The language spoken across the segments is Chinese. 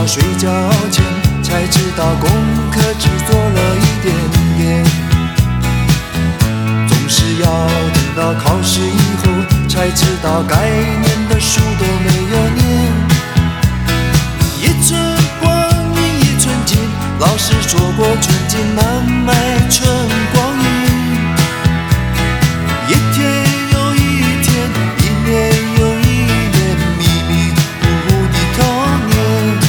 睡觉前才知道功课只做了一点点，总是要等到考试以后才知道该念的书都没有念。一寸光阴一寸金，老师说过寸金难买寸光阴。一天又一天，一年又一年，迷迷糊糊的童年。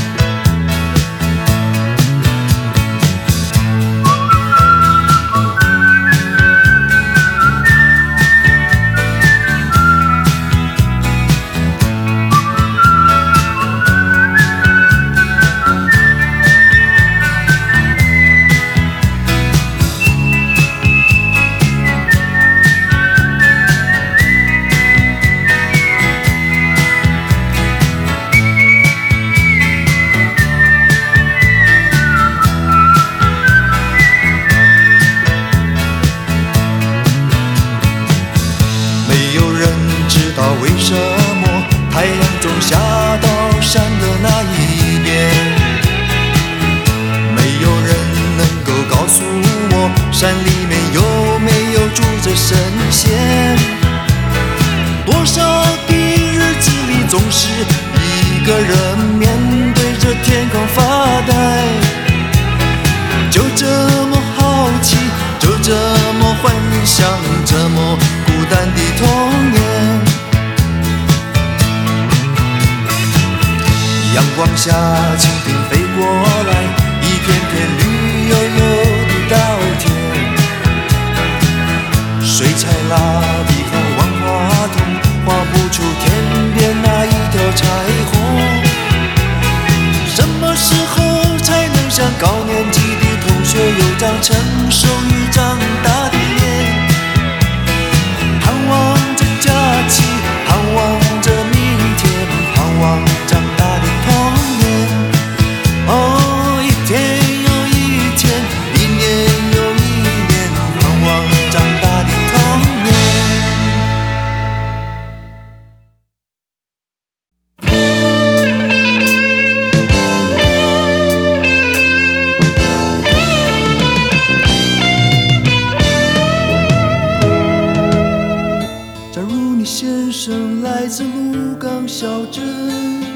为什么太阳总下到山的那一边？没有人能够告诉我，山里面有没有住着神仙？多少的日子里，总是一个人面对着天空发呆，就这么好奇，就这么幻想，这么孤单的童年。阳光下，蜻蜓飞过来，一片片绿油油的稻田。水彩蜡笔和万花筒画不出天边那一条彩虹。什么时候才能像高年级的同学有张成熟